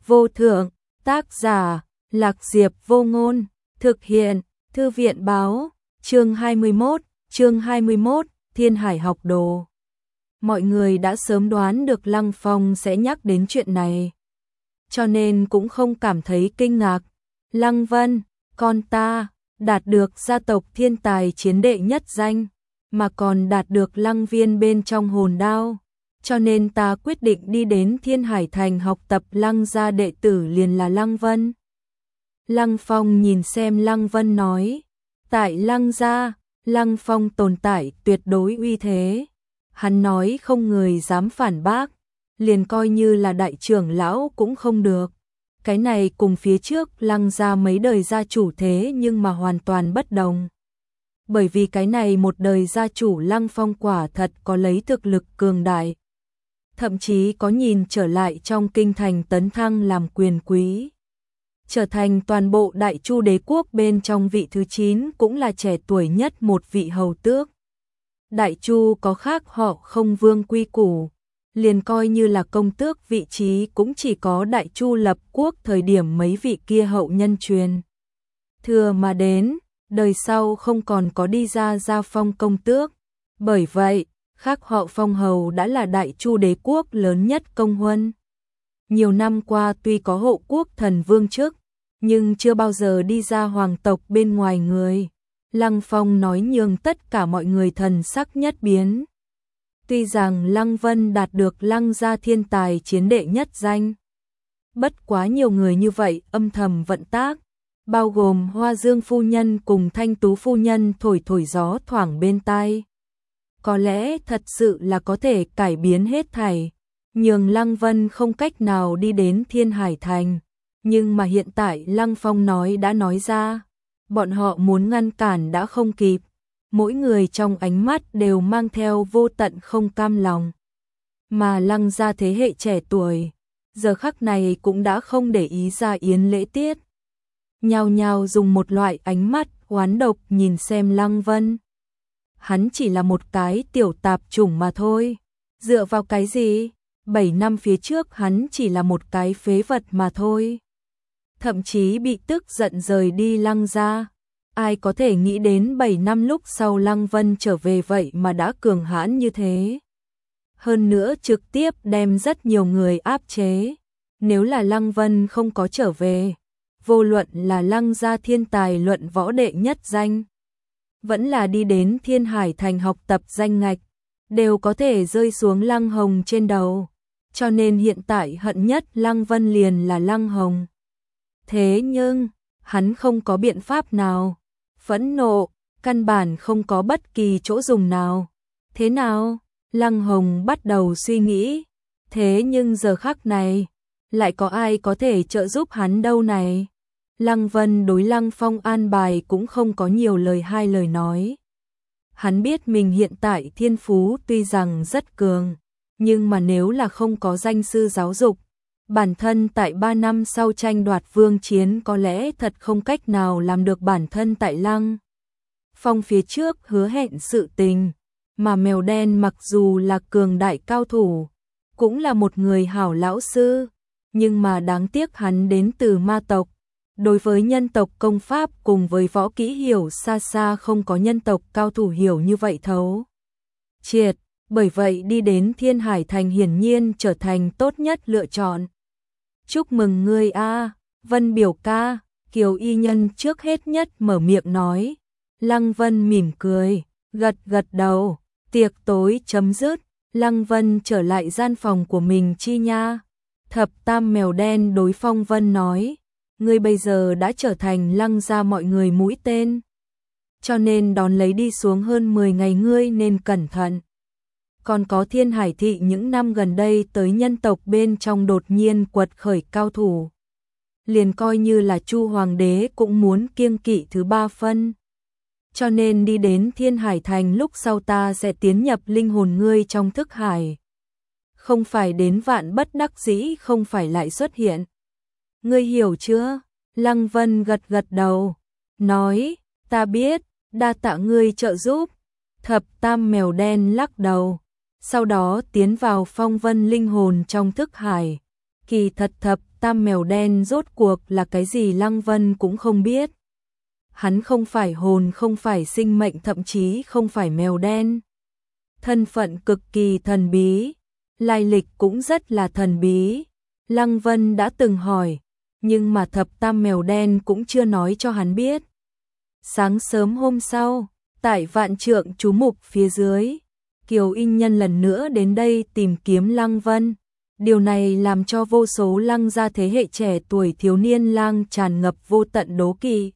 vô thượng, tác giả, Lạc Diệp Vô Ngôn, thực hiện, Thư viện báo, chương 21, Thiên Hải học đồ. Mọi người đã sớm đoán được Lăng Phong sẽ nhắc đến chuyện này, cho nên cũng không cảm thấy kinh ngạc. Lăng Vân, con ta, đạt được gia tộc thiên tài chiến đệ nhất danh, mà còn đạt được lăng viên bên trong hồn đao, cho nên ta quyết định đi đến Thiên Hải Thành học tập. Lăng gia đệ tử liền là Lăng Vân. Lăng Phong nhìn xem Lăng Vân nói, tại Lăng gia, Lăng Phong tồn tại tuyệt đối uy thế. Hắn nói không người dám phản bác, liền coi như là đại trưởng lão cũng không được. Cái này cùng phía trước Lăng gia mấy đời gia chủ thế nhưng mà hoàn toàn bất đồng. Bởi vì cái này một đời gia chủ Lăng Phong quả thật có lấy thực lực cường đại. Thậm chí có nhìn trở lại trong kinh thành tấn thăng làm quyền quý. Trở thành toàn bộ Đại Chu đế quốc bên trong vị thứ 9, cũng là trẻ tuổi nhất một vị hầu tước. Đại Chu có khác họ không vương quy củ, liền coi như là công tước vị trí cũng chỉ có Đại Chu lập quốc thời điểm mấy vị kia hậu nhân truyền thừa mà đến, đời sau không còn có đi ra gia phong công tước. Bởi vậy, khác họ phong hầu đã là Đại Chu đế quốc lớn nhất công huân. Nhiều năm qua tuy có hộ quốc thần vương chức, nhưng chưa bao giờ đi ra hoàng tộc bên ngoài người. Lăng Phong nói nhường tất cả mọi người thần sắc nhất biến. Tuy rằng Lăng Vân đạt được Lăng gia thiên tài chiến đệ nhất danh, bất quá nhiều người như vậy âm thầm vận tác, bao gồm Hoa Dương phu nhân cùng Thanh Tú phu nhân thổi gió thoảng bên tai. Có lẽ thật sự là có thể cải biến hết thảy, nhường Lăng Vân không cách nào đi đến Thiên Hải Thành. Nhưng mà hiện tại Lăng Phong đã nói ra, bọn họ muốn ngăn cản đã không kịp. Mỗi người trong ánh mắt đều mang theo vô tận không cam lòng. Mà Lăng gia thế hệ trẻ tuổi, giờ khắc này cũng đã không để ý ra yến lễ tiết. Nhao nhao dùng một loại ánh mắt oán độc nhìn xem Lăng Vân. Hắn chỉ là một cái tiểu tạp chủng mà thôi. Dựa vào cái gì? 7 năm phía trước hắn chỉ là một cái phế vật mà thôi. Thậm chí bị tức giận rời đi Lăng gia. Ai có thể nghĩ đến 7 năm lúc sau Lăng Vân trở về vậy mà đã cường hãn như thế. Hơn nữa trực tiếp đem rất nhiều người áp chế. Nếu là Lăng Vân không có trở về, vô luận là Lăng gia thiên tài luận võ đệ nhất danh, vẫn là đi đến Thiên Hải Thành học tập danh ngạch, đều có thể rơi xuống Lăng Hồng trên đầu. Cho nên hiện tại hận nhất Lăng Vân liền là Lăng Hồng. Thế nhưng, hắn không có biện pháp nào. Phẫn nộ, căn bản không có bất kỳ chỗ dùng nào. Thế nào? Lăng Hồng bắt đầu suy nghĩ. Thế nhưng giờ khắc này, lại có ai có thể trợ giúp hắn đâu này? Lăng Vân đối Lăng Phong an bài cũng không có nhiều lời hai lời nói. Hắn biết mình hiện tại thiên phú tuy rằng rất cường, nhưng mà nếu là không có danh sư giáo dục, bản thân tại 3 năm sau tranh đoạt vương chiến có lẽ thật không cách nào làm được bản thân tại Lăng Phong phía trước hứa hẹn sự tình. Mà mèo đen mặc dù là cường đại cao thủ, cũng là một người hảo lão sư, nhưng mà đáng tiếc hắn đến từ ma tộc. Đối với nhân tộc công pháp cùng với võ kỹ hiểu xa xa không có nhân tộc cao thủ hiểu như vậy thấu triệt. Bởi vậy đi đến Thiên Hải Thành hiển nhiên trở thành tốt nhất lựa chọn. Chúc mừng ngươi a, Vân biểu ca. Kiều y nhân trước hết nhất mở miệng nói. Lăng Vân mỉm cười, gật gật đầu. Tiệc tối chấm dứt, Lăng Vân trở lại gian phòng của mình chi nha. Thập tam mèo đen đối Phong Vân nói, ngươi bây giờ đã trở thành Lăng gia mọi người mũi tên, cho nên đón lấy đi xuống hơn 10 ngày ngươi nên cẩn thận. Còn có Thiên Hải thị những năm gần đây tới nhân tộc bên trong đột nhiên quật khởi cao thủ, liền coi như là Chu hoàng đế cũng muốn kiêng kỵ thứ 3 phân. Cho nên đi đến Thiên Hải Thành lúc sau ta sẽ tiến nhập linh hồn ngươi trong thức hải. Không phải đến vạn bất đắc dĩ không phải lại xuất hiện. Ngươi hiểu chưa? Lăng Vân gật gật đầu, nói, ta biết, đa tạ ngươi trợ giúp. Thập tam mèo đen lắc đầu, sau đó tiến vào Phong Vân linh hồn trong thức hải. Kỳ thật thập tam mèo đen rốt cuộc là cái gì Lăng Vân cũng không biết. Hắn không phải hồn, không phải sinh mệnh, thậm chí không phải mèo đen. Thân phận cực kỳ thần bí, lai lịch cũng rất là thần bí. Lăng Vân đã từng hỏi, nhưng mà thập tam mèo đen cũng chưa nói cho hắn biết. Sáng sớm hôm sau, tại Vạn Trượng chú mục phía dưới, Kiều In Nhân lần nữa đến đây tìm kiếm Lăng Vân. Điều này làm cho vô số Lăng gia thế hệ trẻ tuổi thiếu niên lang tràn ngập vô tận đố kỵ,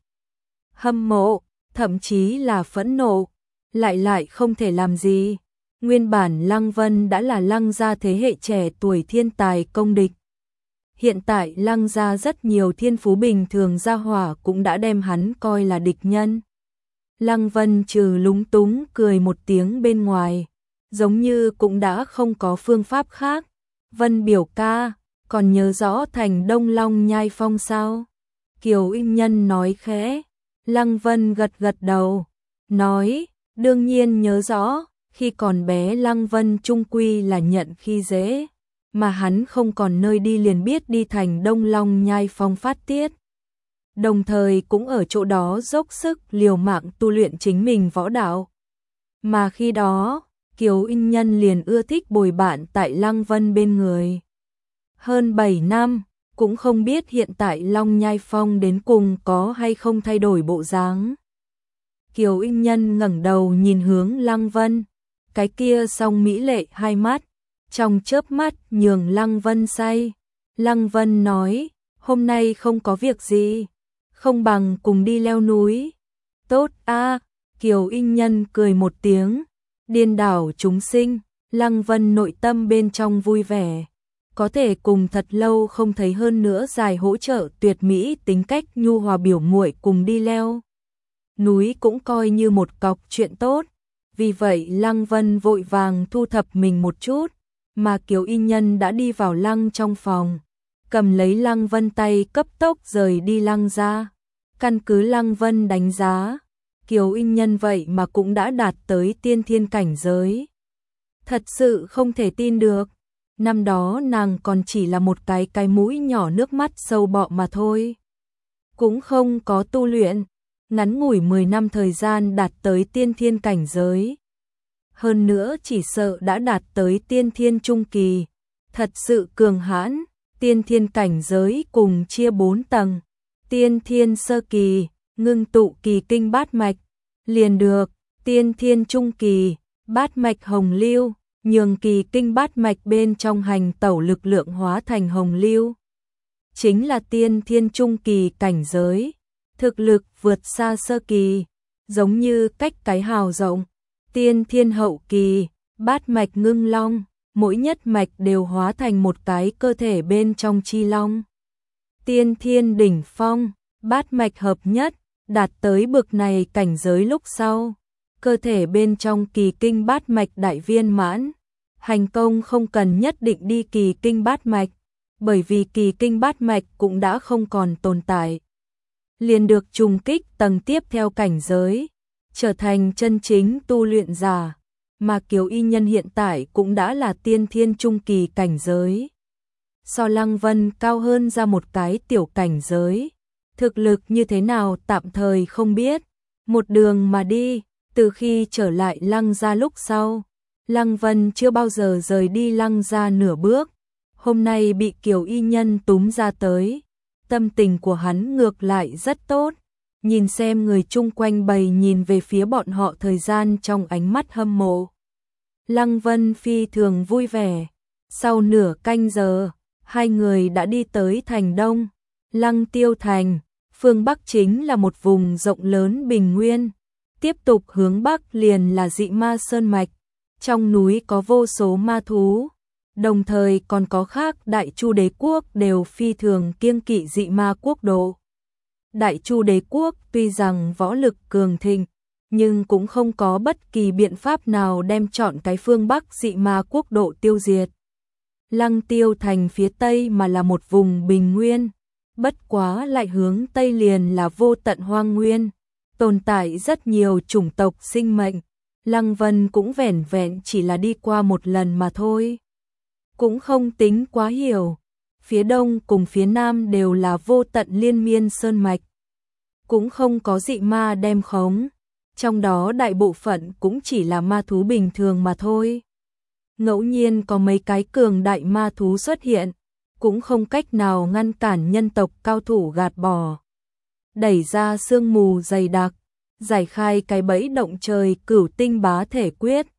hâm mộ, thậm chí là phẫn nộ, lại không thể làm gì. Nguyên bản Lăng Vân đã là Lăng gia thế hệ trẻ tuổi thiên tài công địch. Hiện tại Lăng gia rất nhiều thiên phú bình thường gia hỏa cũng đã đem hắn coi là địch nhân. Lăng Vân trừ lúng túng cười một tiếng bên ngoài, giống như cũng đã không có phương pháp khác. Vân biểu ca, còn nhớ rõ thành Đông Long Nhai Phong sao? Kiều In Nhân nói khẽ. Lăng Vân gật đầu, nói, đương nhiên nhớ rõ, khi còn bé Lăng Vân trung quy là nhận khi dễ, mà hắn không còn nơi đi liền biết đi thành Đông Long Nhai Phong phát tiết. Đồng thời cũng ở chỗ đó dốc sức liều mạng tu luyện chính mình võ đạo. Mà khi đó, Kiều In Nhân liền ưa thích bồi bạn tại Lăng Vân bên người. Hơn 7 năm, cũng không biết hiện tại Long Nhai Phong đến cùng có hay không thay đổi bộ dáng. Kiều In Nhân ngẩng đầu nhìn hướng Lăng Vân, cái kia song mỹ lệ hai mắt, trong chớp mắt nhường Lăng Vân say. Lăng Vân nói, hôm nay không có việc gì, không bằng cùng đi leo núi. Tốt a, Kiều In Nhân cười một tiếng, điên đảo chúng sinh. Lăng Vân nội tâm bên trong vui vẻ, có thể cùng thật lâu không thấy hơn nữa dài hỗ trợ tuyệt mỹ tính cách nhu hòa biểu muội cùng đi leo núi cũng coi như một cọc chuyện tốt. Vì vậy Lăng Vân vội vàng thu thập mình một chút, mà Kiều In Nhân đã đi vào Lăng trong phòng, cầm lấy Lăng Vân tay cấp tốc rời đi Lăng ra. Căn cứ Lăng Vân đánh giá, Kiều In Nhân vậy mà cũng đã đạt tới tiên thiên cảnh giới. Thật sự không thể tin được, năm đó nàng còn chỉ là một cái mũi nhỏ nước mắt sâu bọ mà thôi. Cũng không có tu luyện, ngắn ngủi 10 năm thời gian đạt tới tiên thiên cảnh giới. Hơn nữa chỉ sợ đã đạt tới tiên thiên trung kỳ, thật sự cường hãn. Tiên thiên cảnh giới cùng chia 4 tầng, tiên thiên sơ kỳ, ngưng tụ kỳ kinh bát mạch, liền được, tiên thiên trung kỳ, bát mạch hồng lưu, nhường kỳ kinh bát mạch bên trong hành tẩu lực lượng hóa thành hồng lưu. Chính là tiên thiên trung kỳ cảnh giới, thực lực vượt xa sơ kỳ, giống như cách cái hào rộng. Tiên thiên hậu kỳ, bát mạch ngưng long, mỗi nhất mạch đều hóa thành một cái cơ thể bên trong chi long. Tiên thiên đỉnh phong, bát mạch hợp nhất, đạt tới bực này cảnh giới lúc sau, cơ thể bên trong kỳ kinh bát mạch đại viên mãn. Hành công không cần nhất định đi kỳ kinh bát mạch, bởi vì kỳ kinh bát mạch cũng đã không còn tồn tại. Liền được trùng kích tầng tiếp theo cảnh giới, trở thành chân chính tu luyện giả, mà Kiều Y Nhân hiện tại cũng đã là tiên thiên trung kỳ cảnh giới. So Lăng Vân cao hơn ra một cái tiểu cảnh giới, thực lực như thế nào tạm thời không biết. Một đường mà đi, từ khi trở lại Lăng gia lúc sau, Lăng Vân chưa bao giờ rời đi Lăng gia nửa bước. Hôm nay bị Kiều Y Nhân túm ra tới, tâm tình của hắn ngược lại rất tốt. Nhìn xem người chung quanh bầy nhìn về phía bọn họ thời gian trong ánh mắt hâm mộ. Lăng Vân phi thường vui vẻ. Sau nửa canh giờ, hai người đã đi tới thành Đông, Lăng Tiêu Thành. Phương Bắc chính là một vùng rộng lớn bình nguyên. Tiếp tục hướng Bắc liền là Dị Ma Sơn Mạch. Trong núi có vô số ma thú. Đồng thời còn có khác Đại Chu Đế Quốc đều phi thường kiêng kỵ dị ma quốc độ. Đại Chu Đế Quốc tuy rằng võ lực cường thịnh, nhưng cũng không có bất kỳ biện pháp nào đem chọn cái phương Bắc dị ma quốc độ tiêu diệt. Lăng Tiêu Thành phía Tây mà là một vùng bình nguyên, bất quá lại hướng Tây liền là vô tận hoang nguyên, tồn tại rất nhiều chủng tộc sinh mệnh. Lăng Vân cũng vẻn vẹn chỉ là đi qua một lần mà thôi, cũng không tính quá hiểu. phía đông cùng phía nam đều là vô tận liên miên sơn mạch. Cũng không có dị ma đem khống, trong đó đại bộ phận cũng chỉ là ma thú bình thường mà thôi. Ngẫu nhiên có mấy cái cường đại ma thú xuất hiện, cũng không cách nào ngăn cản nhân tộc cao thủ gạt bỏ. Đẩy ra sương mù dày đặc, giải khai cái bẫy động trời Cửu Tinh Bá Thể Quyết,